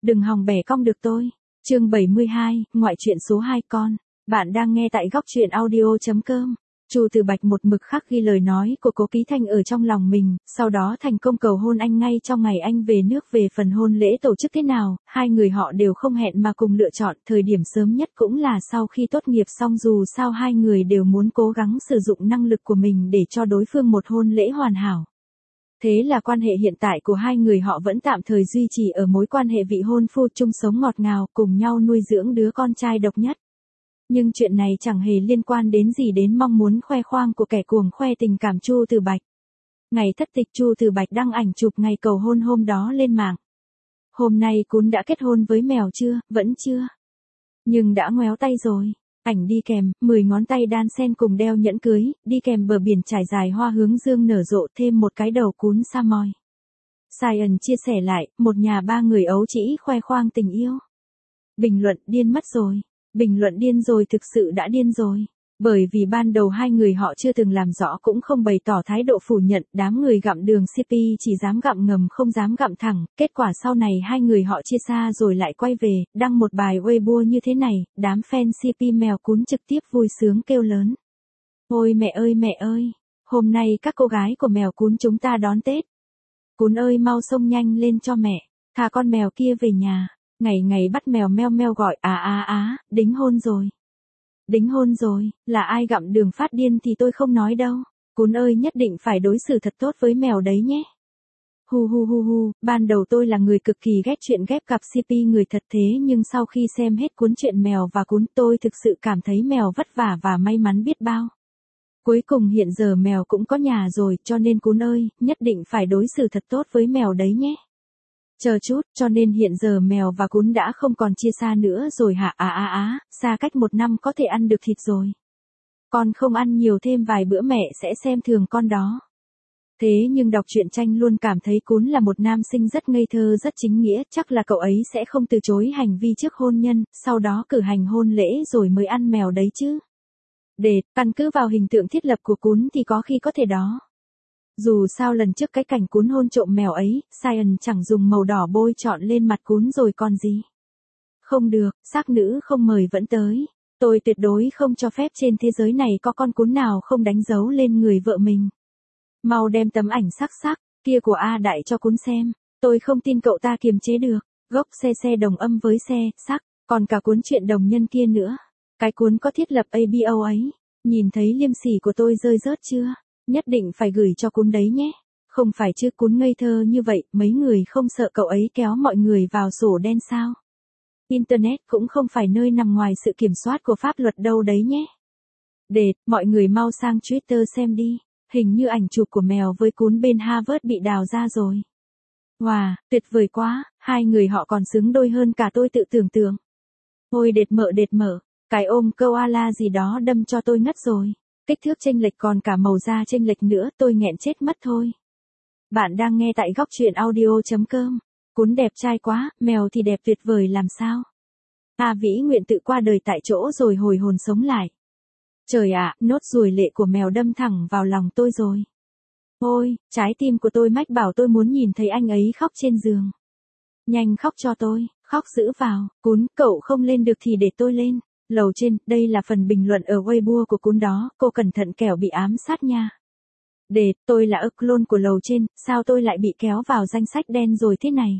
Đừng hòng bẻ cong được tôi. Chương 72, ngoại truyện số 2 con. Bạn đang nghe tại góc truyện audio.com. Chu Từ Bạch một mực khắc ghi lời nói của Cố Ký Thanh ở trong lòng mình, sau đó thành công cầu hôn anh ngay trong ngày anh về nước. Về phần hôn lễ tổ chức thế nào, hai người họ đều không hẹn mà cùng lựa chọn, thời điểm sớm nhất cũng là sau khi tốt nghiệp xong, dù sao hai người đều muốn cố gắng sử dụng năng lực của mình để cho đối phương một hôn lễ hoàn hảo. Thế là quan hệ hiện tại của hai người họ vẫn tạm thời duy trì ở mối quan hệ vị hôn phu, chung sống ngọt ngào, cùng nhau nuôi dưỡng đứa con trai độc nhất. Nhưng chuyện này chẳng hề liên quan đến gì đến mong muốn khoe khoang của kẻ cuồng khoe tình cảm Chu Từ Bạch. Ngày thất tịch, Chu Từ Bạch đăng ảnh chụp ngày cầu hôn hôm đó lên mạng. Hôm nay Cún đã kết hôn với mèo chưa? Vẫn chưa. Nhưng đã ngoéo tay rồi. Ảnh đi kèm, 10 ngón tay đan xen cùng đeo nhẫn cưới, đi kèm bờ biển trải dài hoa hướng dương nở rộ, thêm một cái đầu cún sa moi. Science chia sẻ lại, một nhà ba người ấu trĩ khoe khoang tình yêu. Bình luận: điên mất rồi. Bình luận: điên rồi, thực sự đã điên rồi. Bởi vì ban đầu hai người họ chưa từng làm rõ cũng không bày tỏ thái độ phủ nhận, đám người gặm đường CP chỉ dám gặm ngầm không dám gặm thẳng, kết quả sau này hai người họ chia xa rồi lại quay về, đăng một bài Weibo như thế này, đám fan CP mèo Cún trực tiếp vui sướng kêu lớn. Ôi mẹ ơi, hôm nay các cô gái của mèo Cún chúng ta đón Tết. Cún ơi mau xông nhanh lên cho mẹ, thả con mèo kia về nhà, ngày ngày bắt mèo meo meo gọi đính hôn rồi. Đính hôn rồi, là ai gặm đường phát điên thì tôi không nói đâu. Cún ơi nhất định phải đối xử thật tốt với mèo đấy nhé. Hu, ban đầu tôi là người cực kỳ ghét chuyện ghép cặp CP người thật, thế nhưng sau khi xem hết cuốn chuyện mèo và Cún, tôi thực sự cảm thấy mèo vất vả và may mắn biết bao. Cuối cùng hiện giờ mèo cũng có nhà rồi, cho nên Cún ơi, nhất định phải đối xử thật tốt với mèo đấy nhé. Chờ chút, cho nên hiện giờ mèo và Cún đã không còn chia xa nữa rồi hả? Xa cách 1 năm có thể ăn được thịt rồi. Con không ăn nhiều, thêm vài bữa mẹ sẽ xem thường con đó. Thế nhưng đọc truyện tranh luôn cảm thấy Cún là một nam sinh rất ngây thơ, rất chính nghĩa, chắc là cậu ấy sẽ không từ chối hành vi trước hôn nhân, sau đó cử hành hôn lễ rồi mới ăn mèo đấy chứ. Căn cứ vào hình tượng thiết lập của Cún thì có khi có thể đó. Dù sao lần trước cái cảnh Cún hôn trộm mèo ấy, Science chẳng dùng màu đỏ bôi trọn lên mặt Cún rồi còn gì. Không được, xác nữ không mời vẫn tới. Tôi tuyệt đối không cho phép trên thế giới này có con Cún nào không đánh dấu lên người vợ mình. Mau đem tấm ảnh sắc kia của A Đại cho Cún xem. Tôi không tin cậu ta kiềm chế được. Gốc xe đồng âm với xe, sắc, còn cả cuốn truyện đồng nhân kia nữa. Cái cuốn có thiết lập ABO ấy. Nhìn thấy liêm sỉ của tôi rơi rớt chưa? Nhất định phải gửi cho Cún đấy nhé. Không phải chứ, Cún ngây thơ như vậy, mấy người không sợ cậu ấy kéo mọi người vào sổ đen sao? Internet cũng không phải nơi nằm ngoài sự kiểm soát của pháp luật đâu đấy nhé. Mọi người mau sang Twitter xem đi. Hình như ảnh chụp của mèo với Cún bên Harvard bị đào ra rồi. Wow, tuyệt vời quá, hai người họ còn xứng đôi hơn cả tôi tự tưởng tượng. Ôi đệt mở, cái ôm koala gì đó đâm cho tôi ngất rồi. Kích thước chênh lệch còn cả màu da chênh lệch nữa, tôi nghẹn chết mất thôi. Bạn đang nghe tại góc truyện audio.com. Cún đẹp trai quá, mèo thì đẹp tuyệt vời làm sao? A Vĩ nguyện tự qua đời tại chỗ rồi hồi hồn sống lại. Trời ạ, nốt ruồi lệ của mèo đâm thẳng vào lòng tôi rồi. Ôi, trái tim của tôi mách bảo tôi muốn nhìn thấy anh ấy khóc trên giường. Nhanh khóc cho tôi, khóc giữ vào. Cún, cậu không lên được thì để tôi lên. Lầu trên, đây là phần bình luận ở Weibo của Cún đó, cô cẩn thận kẻo bị ám sát nha. Tôi là clone của lầu trên, sao tôi lại bị kéo vào danh sách đen rồi thế này?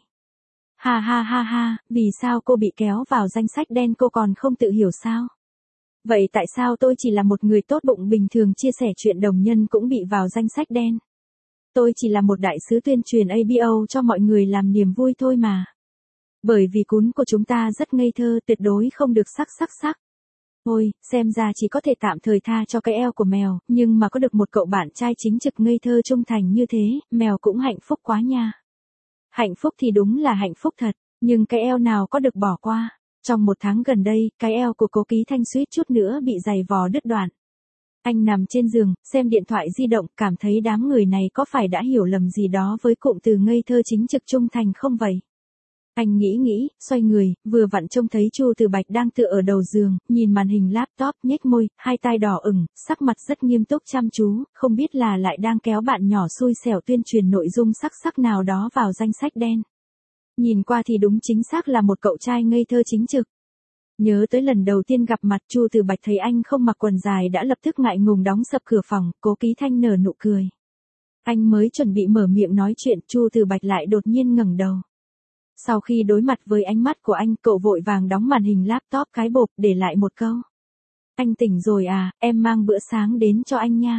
Ha, vì sao cô bị kéo vào danh sách đen, cô còn không tự hiểu sao? Vậy tại sao tôi chỉ là một người tốt bụng bình thường chia sẻ chuyện đồng nhân cũng bị vào danh sách đen? Tôi chỉ là một đại sứ tuyên truyền ABO cho mọi người làm niềm vui thôi mà. Bởi vì Cún của chúng ta rất ngây thơ, tuyệt đối không được sắc. Ôi, xem ra chỉ có thể tạm thời tha cho cái eo của mèo, nhưng mà có được một cậu bạn trai chính trực ngây thơ trung thành như thế, mèo cũng hạnh phúc quá nha. Hạnh phúc thì đúng là hạnh phúc thật, nhưng cái eo nào có được bỏ qua. Trong 1 tháng gần đây, cái eo của Cố Ký Thanh suýt chút nữa bị giày vò đứt đoạn. Anh nằm trên giường, xem điện thoại di động, cảm thấy đám người này có phải đã hiểu lầm gì đó với cụm từ ngây thơ chính trực trung thành không vậy? Anh nghĩ, xoay người, vừa vặn trông thấy Chu Từ Bạch đang tựa ở đầu giường, nhìn màn hình laptop, nhếch môi, hai tai đỏ ửng, sắc mặt rất nghiêm túc chăm chú, không biết là lại đang kéo bạn nhỏ xui xẻo tuyên truyền nội dung sắc nào đó vào danh sách đen. Nhìn qua thì đúng chính xác là một cậu trai ngây thơ chính trực. Nhớ tới lần đầu tiên gặp mặt Chu Từ Bạch thấy anh không mặc quần dài đã lập tức ngại ngùng đóng sập cửa phòng, Cố Ký Thanh nở nụ cười. Anh mới chuẩn bị mở miệng nói chuyện, Chu Từ Bạch lại đột nhiên ngẩng đầu. Sau khi đối mặt với ánh mắt của anh, cậu vội vàng đóng màn hình laptop cái bộp để lại một câu. Anh tỉnh rồi à, em mang bữa sáng đến cho anh nha.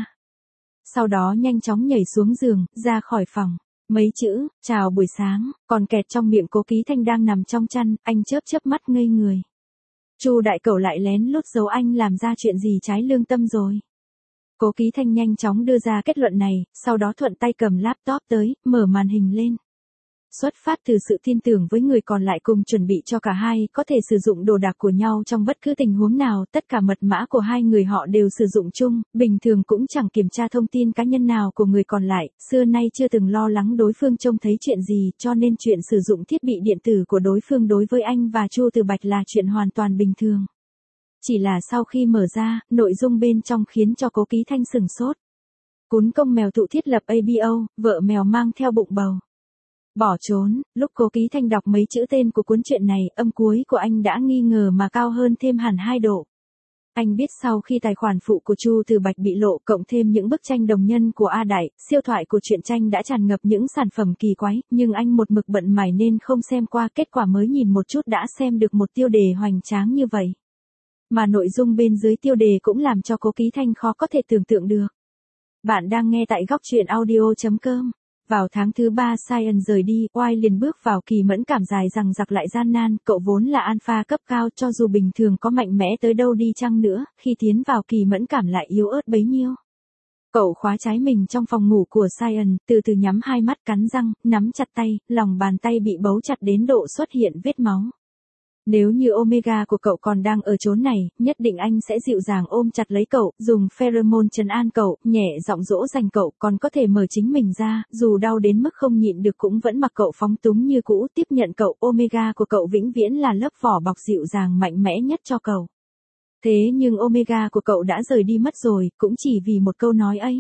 Sau đó nhanh chóng nhảy xuống giường, ra khỏi phòng. Mấy chữ, chào buổi sáng, còn kẹt trong miệng Cố Ký Thanh đang nằm trong chăn, anh chớp mắt ngây người. Chu đại cẩu lại lén lút giấu anh làm ra chuyện gì trái lương tâm rồi. Cố Ký Thanh nhanh chóng đưa ra kết luận này, sau đó thuận tay cầm laptop tới, mở màn hình lên. Xuất phát từ sự tin tưởng với người còn lại cùng chuẩn bị cho cả hai có thể sử dụng đồ đạc của nhau trong bất cứ tình huống nào, tất cả mật mã của hai người họ đều sử dụng chung, bình thường cũng chẳng kiểm tra thông tin cá nhân nào của người còn lại, xưa nay chưa từng lo lắng đối phương trông thấy chuyện gì, cho nên chuyện sử dụng thiết bị điện tử của đối phương đối với anh và Chu Từ Bạch là chuyện hoàn toàn bình thường. Chỉ là sau khi mở ra, nội dung bên trong khiến cho Cố Ký Thanh sửng sốt. Cún công mèo thụ thiết lập ABO, vợ mèo mang theo bụng bầu. Bỏ trốn, lúc Cố Ký Thanh đọc mấy chữ tên của cuốn truyện này, âm cuối của anh đã nghi ngờ mà cao hơn thêm hẳn 2 độ. Anh biết sau khi tài khoản phụ của Chu Từ Bạch bị lộ, cộng thêm những bức tranh đồng nhân của A Đại, siêu thoại của truyện tranh đã tràn ngập những sản phẩm kỳ quái, nhưng anh một mực bận mải nên không xem qua, kết quả mới nhìn một chút đã xem được một tiêu đề hoành tráng như vậy. Mà nội dung bên dưới tiêu đề cũng làm cho Cố Ký Thanh khó có thể tưởng tượng được. Bạn đang nghe tại góc truyện audio.com. Vào tháng thứ 3 Science rời đi, Oai liền bước vào kỳ mẫn cảm dài rằng giặc lại gian nan, cậu vốn là alpha cấp cao cho dù bình thường có mạnh mẽ tới đâu đi chăng nữa, khi tiến vào kỳ mẫn cảm lại yếu ớt bấy nhiêu. Cậu khóa trái mình trong phòng ngủ của Science, từ từ nhắm hai mắt cắn răng, nắm chặt tay, lòng bàn tay bị bấu chặt đến độ xuất hiện vết máu. Nếu như Omega của cậu còn đang ở chốn này, nhất định anh sẽ dịu dàng ôm chặt lấy cậu, dùng pheromone trấn an cậu, nhẹ giọng dỗ dành cậu, còn có thể mở chính mình ra, dù đau đến mức không nhịn được cũng vẫn mặc cậu phóng túng như cũ, tiếp nhận cậu. Omega của cậu vĩnh viễn là lớp vỏ bọc dịu dàng mạnh mẽ nhất cho cậu. Thế nhưng Omega của cậu đã rời đi mất rồi, cũng chỉ vì một câu nói ấy.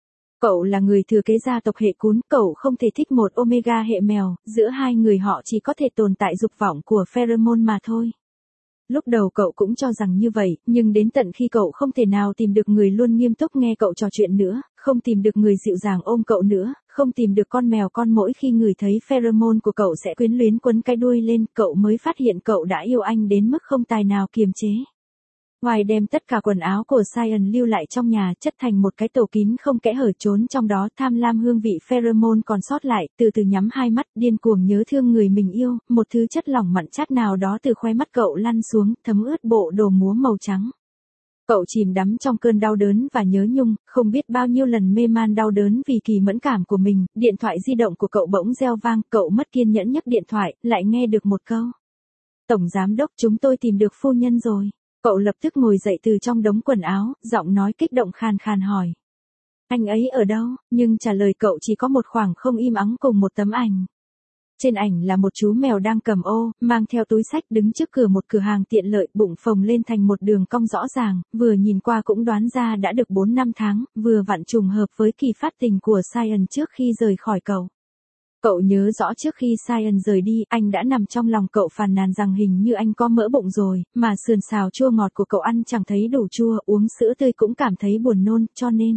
Cậu là người thừa kế gia tộc hệ cún, cậu không thể thích một Omega hệ mèo, giữa hai người họ chỉ có thể tồn tại dục vọng của pheromone mà thôi. Lúc đầu cậu cũng cho rằng như vậy, nhưng đến tận khi cậu không thể nào tìm được người luôn nghiêm túc nghe cậu trò chuyện nữa, không tìm được người dịu dàng ôm cậu nữa, không tìm được con mèo con mỗi khi người thấy pheromone của cậu sẽ quyến luyến quấn cái đuôi lên, cậu mới phát hiện cậu đã yêu anh đến mức không tài nào kiềm chế. Hoài đem tất cả quần áo của Science lưu lại trong nhà, chất thành một cái tổ kín không kẽ hở, trốn trong đó, tham lam hương vị pheromone còn sót lại, từ từ nhắm hai mắt, điên cuồng nhớ thương người mình yêu, một thứ chất lỏng mặn chát nào đó từ khóe mắt cậu lăn xuống, thấm ướt bộ đồ múa màu trắng. Cậu chìm đắm trong cơn đau đớn và nhớ nhung, không biết bao nhiêu lần mê man đau đớn vì kỳ mẫn cảm của mình, điện thoại di động của cậu bỗng reo vang, cậu mất kiên nhẫn nhấc điện thoại, lại nghe được một câu. Tổng giám đốc, chúng tôi tìm được phu nhân rồi. Cậu lập tức ngồi dậy từ trong đống quần áo, giọng nói kích động khàn khàn hỏi. Anh ấy ở đâu? Nhưng trả lời cậu chỉ có một khoảng không im ắng cùng một tấm ảnh. Trên ảnh là một chú mèo đang cầm ô, mang theo túi xách đứng trước cửa một cửa hàng tiện lợi, bụng phồng lên thành một đường cong rõ ràng, vừa nhìn qua cũng đoán ra đã được 4-5 tháng, vừa vặn trùng hợp với kỳ phát tình của Science trước khi rời khỏi cậu. Cậu nhớ rõ trước khi Science rời đi, anh đã nằm trong lòng cậu phàn nàn rằng hình như anh có mỡ bụng rồi, mà sườn xào chua ngọt của cậu ăn chẳng thấy đủ chua, uống sữa tươi cũng cảm thấy buồn nôn, cho nên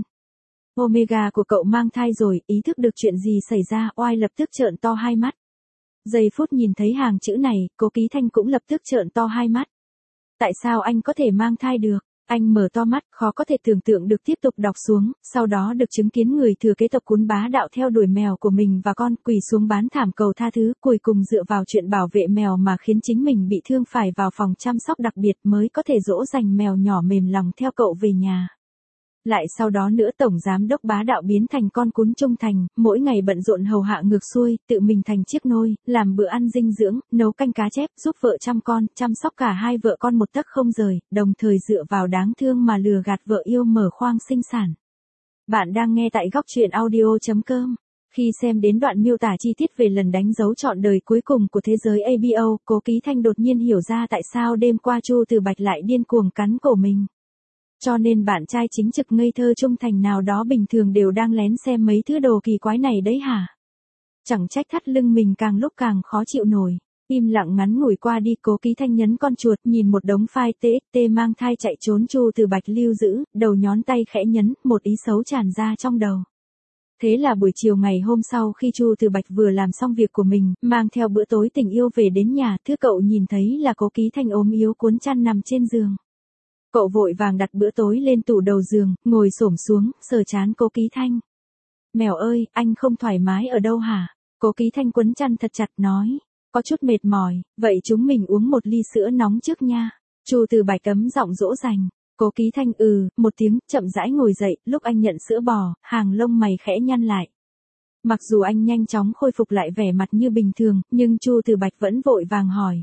Omega của cậu mang thai rồi, ý thức được chuyện gì xảy ra, Oai lập tức trợn to hai mắt. Giây phút nhìn thấy hàng chữ này, Cố Ký Thanh cũng lập tức trợn to hai mắt. Tại sao anh có thể mang thai được? Anh mở to mắt, khó có thể tưởng tượng được, tiếp tục đọc xuống, sau đó được chứng kiến người thừa kế tộc Cún bá đạo theo đuổi mèo của mình và con, quỳ xuống bán thảm cầu tha thứ, cuối cùng dựa vào chuyện bảo vệ mèo mà khiến chính mình bị thương phải vào phòng chăm sóc đặc biệt mới có thể dỗ dành mèo nhỏ mềm lòng theo cậu về nhà. Lại sau đó nữa tổng giám đốc bá đạo biến thành con cún trung thành, mỗi ngày bận rộn hầu hạ ngược xuôi, tự mình thành chiếc nôi, làm bữa ăn dinh dưỡng, nấu canh cá chép, giúp vợ chăm con, chăm sóc cả hai vợ con một tấc không rời, đồng thời dựa vào đáng thương mà lừa gạt vợ yêu mở khoang sinh sản. Bạn đang nghe tại góc truyện audio.com. Khi xem đến đoạn miêu tả chi tiết về lần đánh dấu trọn đời cuối cùng của thế giới ABO, Cố Ký Thanh đột nhiên hiểu ra tại sao đêm qua Chu Từ Bạch lại điên cuồng cắn cổ mình. Cho nên bạn trai chính trực ngây thơ trung thành nào đó bình thường đều đang lén xem mấy thứ đồ kỳ quái này đấy hả? Chẳng trách thắt lưng mình càng lúc càng khó chịu nổi. Im lặng ngắn ngủi qua đi, Cố Ký Thanh nhấn con chuột, nhìn một đống file TXT mang thai chạy trốn Chu Từ Bạch lưu giữ, đầu nhón tay khẽ nhấn, một ý xấu tràn ra trong đầu. Thế là buổi chiều ngày hôm sau khi Chu Từ Bạch vừa làm xong việc của mình, mang theo bữa tối tình yêu về đến nhà, thứ cậu nhìn thấy là Cố Ký Thanh ốm yếu cuốn chăn nằm trên giường. Cậu vội vàng đặt bữa tối lên tủ đầu giường, ngồi xổm xuống, sờ trán Cố Ký Thanh. Mèo ơi, anh không thoải mái ở đâu hả? Cố Ký Thanh quấn chăn thật chặt nói. Có chút mệt mỏi, vậy chúng mình uống một ly sữa nóng trước nha. Chu Từ Bạch cấm giọng dỗ dành. Cố Ký Thanh một tiếng, chậm rãi ngồi dậy, lúc anh nhận sữa bò, hàng lông mày khẽ nhăn lại. Mặc dù anh nhanh chóng khôi phục lại vẻ mặt như bình thường, nhưng Chu Từ Bạch vẫn vội vàng hỏi.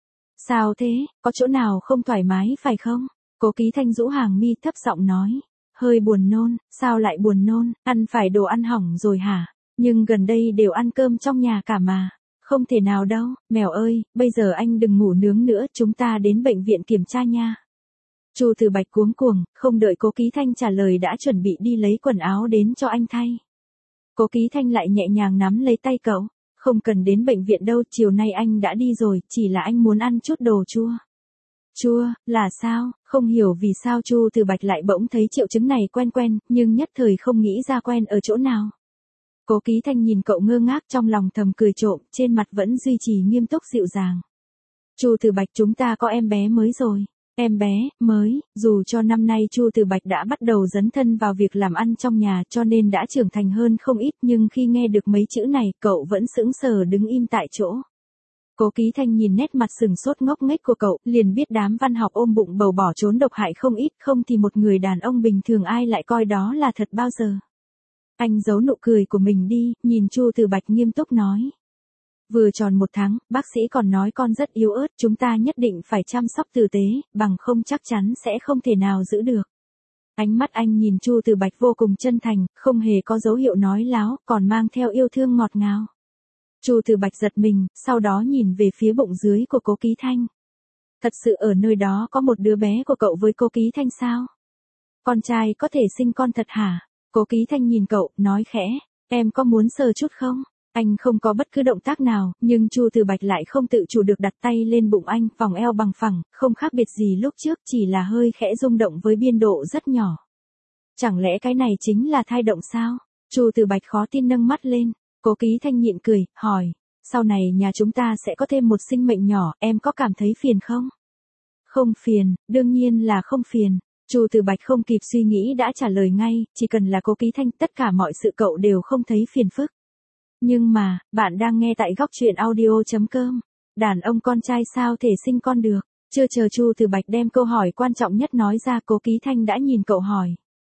Sao thế, có chỗ nào không thoải mái phải không? Cố Ký Thanh rũ hàng mi thấp giọng nói. Hơi buồn nôn, sao lại buồn nôn, ăn phải đồ ăn hỏng rồi hả? Nhưng gần đây đều ăn cơm trong nhà cả mà. Không thể nào đâu, mèo ơi, bây giờ anh đừng ngủ nướng nữa, chúng ta đến bệnh viện kiểm tra nha. Chu Từ Bạch cuống cuồng, không đợi Cố Ký Thanh trả lời đã chuẩn bị đi lấy quần áo đến cho anh thay. Cố Ký Thanh lại nhẹ nhàng nắm lấy tay cậu, không cần đến bệnh viện đâu, chiều nay anh đã đi rồi, chỉ là anh muốn ăn chút đồ chua. Chua, là sao? Không hiểu vì sao Chu Từ Bạch lại bỗng thấy triệu chứng này quen quen, nhưng nhất thời không nghĩ ra quen ở chỗ nào. Cố Ký Thanh nhìn cậu ngơ ngác, trong lòng thầm cười trộm, trên mặt vẫn duy trì nghiêm túc dịu dàng. Chu Từ Bạch, chúng ta có em bé mới rồi. Em bé, mới, dù cho năm nay Chu Từ Bạch đã bắt đầu dấn thân vào việc làm ăn trong nhà cho nên đã trưởng thành hơn không ít, nhưng khi nghe được mấy chữ này, cậu vẫn sững sờ đứng im tại chỗ. Cố Ký Thanh nhìn nét mặt sừng sốt ngốc nghếch của cậu, liền biết đám văn học ôm bụng bầu bỏ trốn độc hại không ít, không thì một người đàn ông bình thường ai lại coi đó là thật bao giờ. Anh giấu nụ cười của mình đi, nhìn Chu Từ Bạch nghiêm túc nói. Vừa tròn 1 tháng, bác sĩ còn nói con rất yếu ớt, chúng ta nhất định phải chăm sóc tử tế, bằng không chắc chắn sẽ không thể nào giữ được. Ánh mắt anh nhìn Chu Từ Bạch vô cùng chân thành, không hề có dấu hiệu nói láo, còn mang theo yêu thương ngọt ngào. Chu Từ Bạch giật mình, sau đó nhìn về phía bụng dưới của Cố Ký Thanh. Thật sự ở nơi đó có một đứa bé của cậu với Cố Ký Thanh sao? Con trai có thể sinh con thật hả? Cố Ký Thanh nhìn cậu, nói khẽ, em có muốn sờ chút không? Anh không có bất cứ động tác nào, nhưng Chu Từ Bạch lại không tự chủ được đặt tay lên bụng anh, vòng eo bằng phẳng, không khác biệt gì lúc trước, chỉ là hơi khẽ rung động với biên độ rất nhỏ. Chẳng lẽ cái này chính là thai động sao? Chu Từ Bạch khó tin nâng mắt lên. Cố Ký Thanh nhịn cười, hỏi, sau này nhà chúng ta sẽ có thêm một sinh mệnh nhỏ, em có cảm thấy phiền không? Không phiền, đương nhiên là không phiền. Chu Từ Bạch không kịp suy nghĩ đã trả lời ngay, chỉ cần là Cố Ký Thanh, tất cả mọi sự cậu đều không thấy phiền phức. Nhưng mà, bạn đang nghe tại góc truyện audio.com. Đàn ông con trai sao thể sinh con được? Chưa chờ Chu Từ Bạch đem câu hỏi quan trọng nhất nói ra, Cố Ký Thanh đã nhìn cậu hỏi.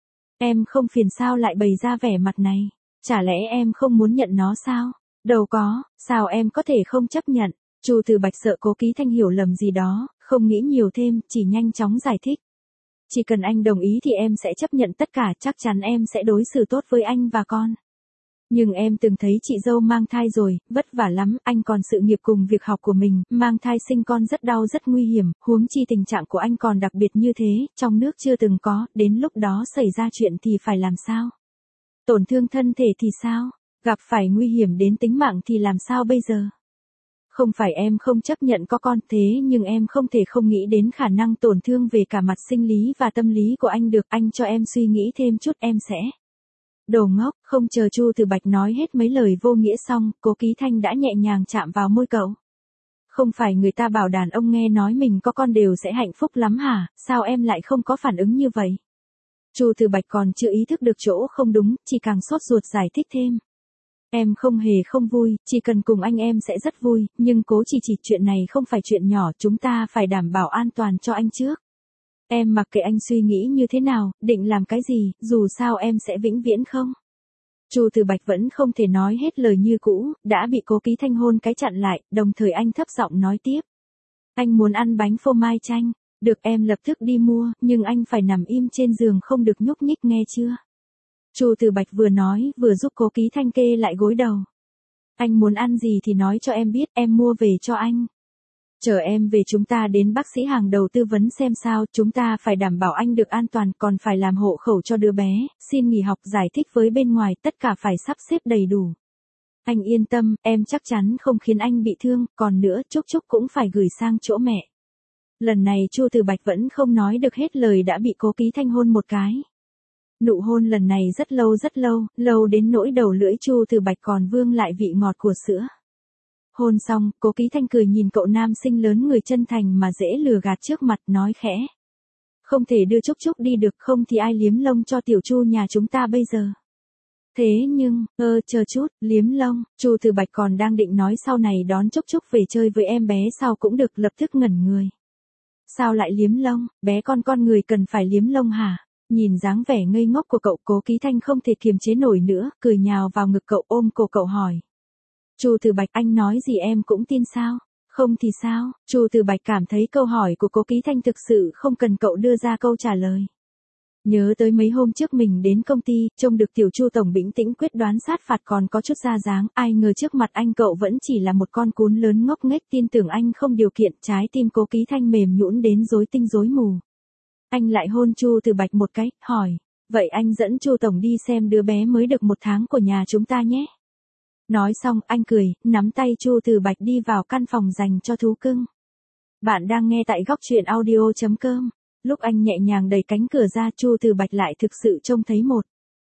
Em không phiền sao lại bày ra vẻ mặt này? Chả lẽ em không muốn nhận nó sao? Đâu có, sao em có thể không chấp nhận? Chu Từ Bạch sợ Cố Ký Thanh hiểu lầm gì đó, không nghĩ nhiều thêm, chỉ nhanh chóng giải thích. Chỉ cần anh đồng ý thì em sẽ chấp nhận tất cả, chắc chắn em sẽ đối xử tốt với anh và con. Nhưng em từng thấy chị dâu mang thai rồi, vất vả lắm, anh còn sự nghiệp cùng việc học của mình, mang thai sinh con rất đau rất nguy hiểm, huống chi tình trạng của anh còn đặc biệt như thế, trong nước chưa từng có, đến lúc đó xảy ra chuyện thì phải làm sao? Tổn thương thân thể thì sao? Gặp phải nguy hiểm đến tính mạng thì làm sao bây giờ? Không phải em không chấp nhận có con, thế nhưng em không thể không nghĩ đến khả năng tổn thương về cả mặt sinh lý và tâm lý của anh được, anh cho em suy nghĩ thêm chút em sẽ. Đồ ngốc, không chờ Chu Từ Bạch nói hết mấy lời vô nghĩa xong, Cố Ký Thanh đã nhẹ nhàng chạm vào môi cậu. Không phải người ta bảo đàn ông nghe nói mình có con đều sẽ hạnh phúc lắm hả, sao em lại không có phản ứng như vậy? Chu Từ Bạch còn chưa ý thức được chỗ không đúng, chỉ càng sốt ruột giải thích thêm. Em không hề không vui, chỉ cần cùng anh em sẽ rất vui, nhưng Cố chỉ chuyện này không phải chuyện nhỏ, chúng ta phải đảm bảo an toàn cho anh trước. Em mặc kệ anh suy nghĩ như thế nào, định làm cái gì, dù sao em sẽ vĩnh viễn không. Chu Từ Bạch vẫn không thể nói hết lời như cũ, đã bị Cố Ký Thanh hôn cái chặn lại, đồng thời anh thấp giọng nói tiếp. Anh muốn ăn bánh phô mai chanh, được em lập tức đi mua, nhưng anh phải nằm im trên giường không được nhúc nhích nghe chưa? Chu Từ Bạch vừa nói, vừa giúp Cố Ký Thanh kê lại gối đầu. Anh muốn ăn gì thì nói cho em biết, em mua về cho anh. Chờ em về chúng ta đến bác sĩ hàng đầu tư vấn xem sao, chúng ta phải đảm bảo anh được an toàn, còn phải làm hộ khẩu cho đứa bé, xin nghỉ học, giải thích với bên ngoài, tất cả phải sắp xếp đầy đủ. Anh yên tâm, em chắc chắn không khiến anh bị thương, còn nữa Trúc Trúc cũng phải gửi sang chỗ mẹ. Lần này Chu Từ Bạch vẫn không nói được hết lời đã bị Cố Ký Thanh hôn một cái. Nụ hôn lần này rất lâu, lâu đến nỗi đầu lưỡi Chu Từ Bạch còn vương lại vị ngọt của sữa. Hôn xong, Cố Ký Thanh cười nhìn cậu nam sinh lớn người chân thành mà dễ lừa gạt trước mặt nói khẽ. Không thể đưa Trúc Trúc đi được, không thì ai liếm lông cho tiểu Chu nhà chúng ta bây giờ. Thế nhưng, chờ chút, liếm lông, Chu Từ Bạch còn đang định nói sau này đón Trúc Trúc về chơi với em bé sao cũng được, lập tức ngẩn người. Sao lại liếm lông, bé con người cần phải liếm lông hả? Nhìn dáng vẻ ngây ngốc của cậu, Cố Ký Thanh không thể kiềm chế nổi nữa, cười nhào vào ngực cậu ôm cổ cậu hỏi. Chu Từ Bạch, anh nói gì em cũng tin sao? Không thì sao? Chu Từ Bạch cảm thấy câu hỏi của Cố Ký Thanh thực sự không cần cậu đưa ra câu trả lời. Nhớ tới mấy hôm trước mình đến công ty, trông được tiểu Chu tổng bình tĩnh quyết đoán sát phạt còn có chút ra dáng, ai ngờ trước mặt anh cậu vẫn chỉ là một con cún lớn ngốc nghếch tin tưởng anh không điều kiện, trái tim Cố Ký Thanh mềm nhũn đến rối tinh rối mù. Anh lại hôn Chu Từ Bạch một cái, hỏi, vậy anh dẫn Chu tổng đi xem đứa bé mới được 1 tháng của nhà chúng ta nhé. Nói xong, anh cười, nắm tay Chu Từ Bạch đi vào căn phòng dành cho thú cưng. Bạn đang nghe tại góc truyện audio.com. Lúc anh nhẹ nhàng đẩy cánh cửa ra, Chu Từ Bạch lại thực sự trông thấy một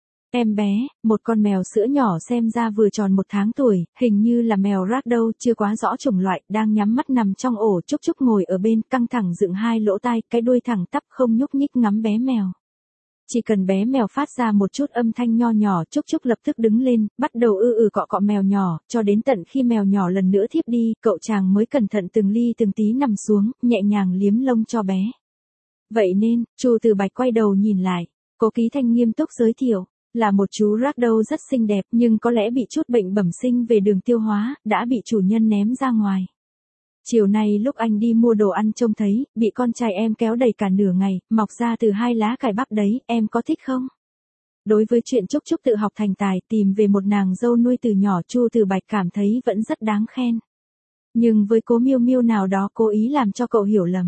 em bé, một con mèo sữa nhỏ xem ra vừa tròn 1 tháng tuổi, hình như là mèo ragdoll, chưa quá rõ chủng loại, đang nhắm mắt nằm trong ổ. Trúc Trúc ngồi ở bên, căng thẳng dựng 2 lỗ tai, cái đuôi thẳng tắp không nhúc nhích ngắm bé mèo. Chỉ cần bé mèo phát ra một chút âm thanh nho nhỏ, Trúc Trúc lập tức đứng lên, bắt đầu cọ cọ mèo nhỏ, cho đến tận khi mèo nhỏ lần nữa thiếp đi, cậu chàng mới cẩn thận từng ly từng tí nằm xuống, nhẹ nhàng liếm lông cho bé. Vậy nên, Chu Từ Bạch quay đầu nhìn lại, Cố Ký Thanh nghiêm túc giới thiệu, là một chú ragdoll rất xinh đẹp nhưng có lẽ bị chút bệnh bẩm sinh về đường tiêu hóa, đã bị chủ nhân ném ra ngoài. Chiều nay lúc anh đi mua đồ ăn trông thấy, bị con trai em kéo đầy cả nửa ngày, mọc ra từ 2 lá cải bắp đấy, em có thích không? Đối với chuyện Trúc Trúc tự học thành tài, tìm về một nàng dâu nuôi từ nhỏ, Chu Từ Bạch cảm thấy vẫn rất đáng khen. Nhưng với Cố Miêu Miêu nào đó cố ý làm cho cậu hiểu lầm.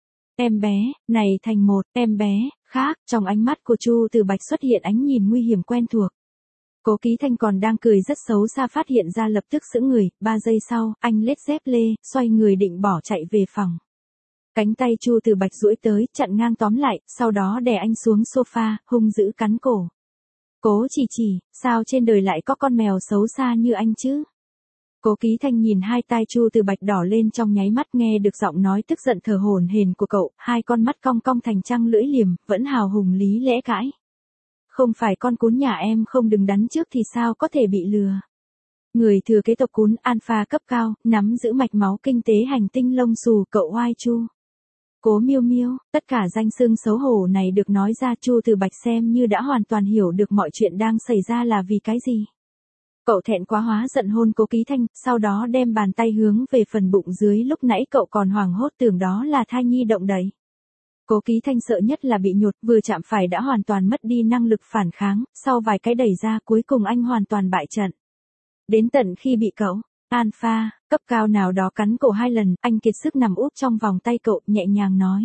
Em bé, này thành một em bé khác, trong ánh mắt của Chu Từ Bạch xuất hiện ánh nhìn nguy hiểm quen thuộc. Cố Ký Thanh còn đang cười rất xấu xa phát hiện ra lập tức sững người, 3 giây sau, anh lết dép lê, xoay người định bỏ chạy về phòng. Cánh tay Chu Từ Bạch duỗi tới, chặn ngang tóm lại, sau đó đè anh xuống sofa, hung dữ cắn cổ. Cố chỉ, sao trên đời lại có con mèo xấu xa như anh chứ? Cố Ký Thanh nhìn 2 tai Chu Từ Bạch đỏ lên trong nháy mắt, nghe được giọng nói tức giận thở hổn hển của cậu, 2 con mắt cong cong thành trăng lưỡi liềm, vẫn hào hùng lý lẽ cãi. Không phải con cún nhà em không đứng đắn trước thì sao có thể bị lừa. Người thừa kế tộc cún alpha cấp cao, nắm giữ mạch máu kinh tế hành tinh lông xù, cậu oai Chu. Cố Miêu Miêu, tất cả danh xưng xấu hổ này được nói ra, Chu Từ Bạch xem như đã hoàn toàn hiểu được mọi chuyện đang xảy ra là vì cái gì. Cậu thẹn quá hóa giận hôn Cố Ký Thanh, sau đó đem bàn tay hướng về phần bụng dưới, lúc nãy cậu còn hoảng hốt tưởng đó là thai nhi động đậy. Cố Ký Thanh sợ nhất là bị nhột, vừa chạm phải đã hoàn toàn mất đi năng lực phản kháng, sau vài cái đẩy ra cuối cùng anh hoàn toàn bại trận. Đến tận khi bị cậu, alpha, cấp cao nào đó cắn cổ 2 lần, anh kiệt sức nằm úp trong vòng tay cậu, nhẹ nhàng nói.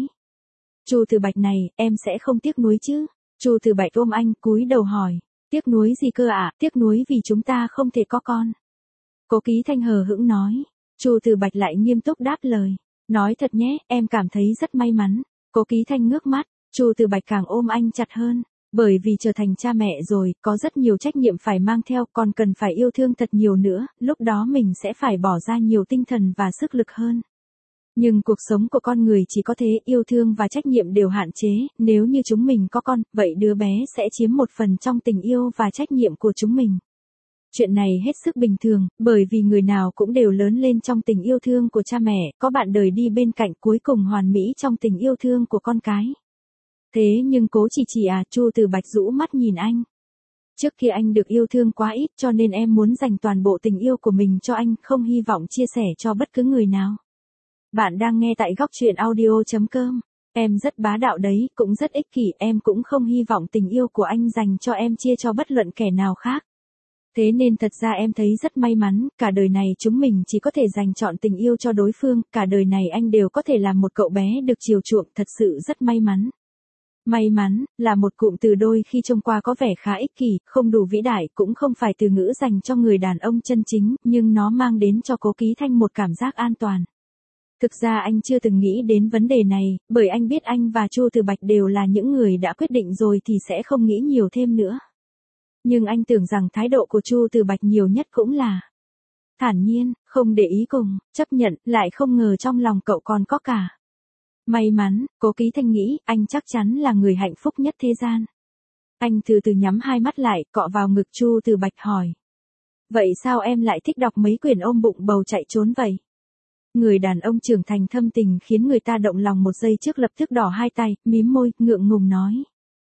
Chu Từ Bạch này, em sẽ không tiếc nuối chứ? Chu Từ Bạch ôm anh, cúi đầu hỏi. Tiếc nuối gì cơ ạ? Tiếc nuối vì chúng ta không thể có con. Cố Ký Thanh hờ hững nói. Chu Từ Bạch lại nghiêm túc đáp lời. Nói thật nhé, em cảm thấy rất may mắn. Cố Ký Thanh ngước mắt, Chu Từ Bạch càng ôm anh chặt hơn. Bởi vì trở thành cha mẹ rồi, có rất nhiều trách nhiệm phải mang theo, còn cần phải yêu thương thật nhiều nữa, lúc đó mình sẽ phải bỏ ra nhiều tinh thần và sức lực hơn. Nhưng cuộc sống của con người chỉ có thế, yêu thương và trách nhiệm đều hạn chế, nếu như chúng mình có con, vậy đứa bé sẽ chiếm một phần trong tình yêu và trách nhiệm của chúng mình. Chuyện này hết sức bình thường, bởi vì người nào cũng đều lớn lên trong tình yêu thương của cha mẹ, có bạn đời đi bên cạnh cuối cùng hoàn mỹ trong tình yêu thương của con cái. Thế nhưng Cố chỉ Chu Từ Bạch rũ mắt nhìn anh. Trước kia anh được yêu thương quá ít cho nên em muốn dành toàn bộ tình yêu của mình cho anh, không hy vọng chia sẻ cho bất cứ người nào. Bạn đang nghe tại góc truyện audio.com. Em rất bá đạo đấy, cũng rất ích kỷ, em cũng không hy vọng tình yêu của anh dành cho em chia cho bất luận kẻ nào khác. Thế nên thật ra em thấy rất may mắn, cả đời này chúng mình chỉ có thể dành trọn tình yêu cho đối phương, cả đời này anh đều có thể làm một cậu bé được chiều chuộng, thật sự rất may mắn. May mắn, là một cụm từ đôi khi trông qua có vẻ khá ích kỷ, không đủ vĩ đại, cũng không phải từ ngữ dành cho người đàn ông chân chính, nhưng nó mang đến cho Cố Ký Thanh một cảm giác an toàn. Thực ra anh chưa từng nghĩ đến vấn đề này, bởi anh biết anh và Chu Từ Bạch đều là những người đã quyết định rồi thì sẽ không nghĩ nhiều thêm nữa. Nhưng anh tưởng rằng thái độ của Chu Từ Bạch nhiều nhất cũng là thản nhiên, không để ý cùng, chấp nhận, lại không ngờ trong lòng cậu còn có cả. May mắn, Cố Ký Thanh nghĩ, anh chắc chắn là người hạnh phúc nhất thế gian. Anh từ từ nhắm hai mắt lại, cọ vào ngực Chu Từ Bạch hỏi. Vậy sao em lại thích đọc mấy quyển ôm bụng bầu chạy trốn vậy? Người đàn ông trưởng thành thâm tình khiến người ta động lòng một giây trước lập tức đỏ hai tay, mím môi, ngượng ngùng nói.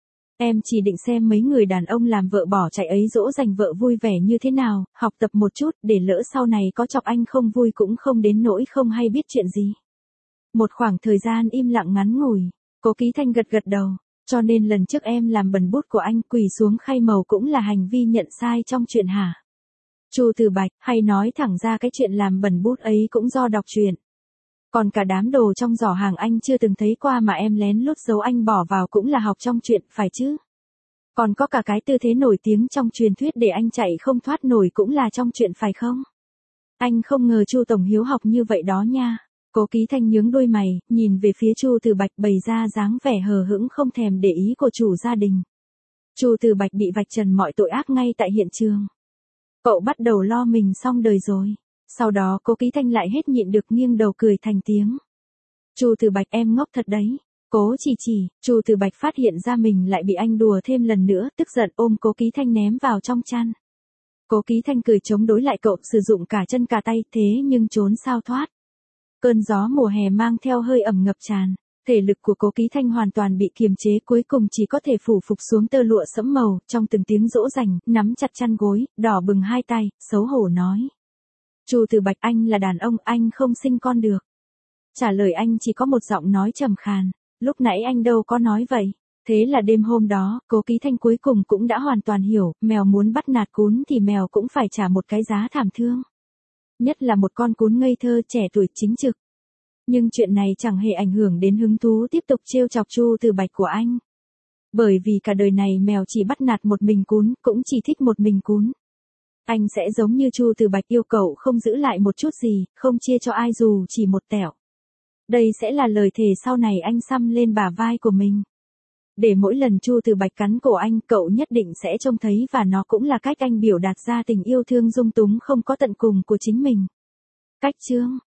Em chỉ định xem mấy người đàn ông làm vợ bỏ chạy ấy dỗ dành vợ vui vẻ như thế nào, học tập một chút, để lỡ sau này có chọc anh không vui cũng không đến nỗi không hay biết chuyện gì. Một khoảng thời gian im lặng ngắn ngủi, Cố Ký Thanh gật gật đầu, cho nên lần trước em làm bẩn bút của anh quỳ xuống khay màu cũng là hành vi nhận sai trong chuyện hả? Chu Từ Bạch, hay nói thẳng ra cái chuyện làm bẩn bút ấy cũng do đọc truyện. Còn cả đám đồ trong giỏ hàng anh chưa từng thấy qua mà em lén lút giấu anh bỏ vào cũng là học trong truyện, phải chứ? Còn có cả cái tư thế nổi tiếng trong truyền thuyết để anh chạy không thoát nổi cũng là trong truyện phải không? Anh không ngờ Chu tổng hiếu học như vậy đó nha. Cố Ký Thanh nhướng đôi mày, nhìn về phía Chu Từ Bạch bày ra dáng vẻ hờ hững không thèm để ý của chủ gia đình. Chu Từ Bạch bị vạch trần mọi tội ác ngay tại hiện trường. Cậu bắt đầu lo mình xong đời rồi. Sau đó Cố Ký Thanh lại hết nhịn được nghiêng đầu cười thành tiếng. Chu Từ Bạch em ngốc thật đấy. Cố chỉ, Chu Từ Bạch phát hiện ra mình lại bị anh đùa thêm lần nữa, tức giận ôm Cố Ký Thanh ném vào trong chăn. Cố Ký Thanh cười chống đối lại cậu, sử dụng cả chân cả tay, thế nhưng trốn sao thoát. Cơn gió mùa hè mang theo hơi ẩm ngập tràn, thể lực của Cố Ký Thanh hoàn toàn bị kiềm chế, cuối cùng chỉ có thể phủ phục xuống tơ lụa sẫm màu, trong từng tiếng dỗ dành, nắm chặt chăn gối, đỏ bừng hai tay, xấu hổ nói. Chu Từ Bạch, anh là đàn ông, anh không sinh con được. Trả lời anh chỉ có một giọng nói trầm khàn, lúc nãy anh đâu có nói vậy. Thế là đêm hôm đó, Cố Ký Thanh cuối cùng cũng đã hoàn toàn hiểu, mèo muốn bắt nạt cún thì mèo cũng phải trả một cái giá thảm thương. Nhất là một con cún ngây thơ trẻ tuổi chính trực. Nhưng chuyện này chẳng hề ảnh hưởng đến hứng thú tiếp tục trêu chọc Chu Từ Bạch của anh. Bởi vì cả đời này mèo chỉ bắt nạt một mình cún, cũng chỉ thích một mình cún. Anh sẽ giống như Chu Từ Bạch yêu cầu không giữ lại một chút gì, không chia cho ai dù chỉ một tẹo. Đây sẽ là lời thề sau này anh xăm lên bả vai của mình. Để mỗi lần Chu Từ Bạch cắn cổ anh, cậu nhất định sẽ trông thấy, và nó cũng là cách anh biểu đạt ra tình yêu thương dung túng không có tận cùng của chính mình. Cách chương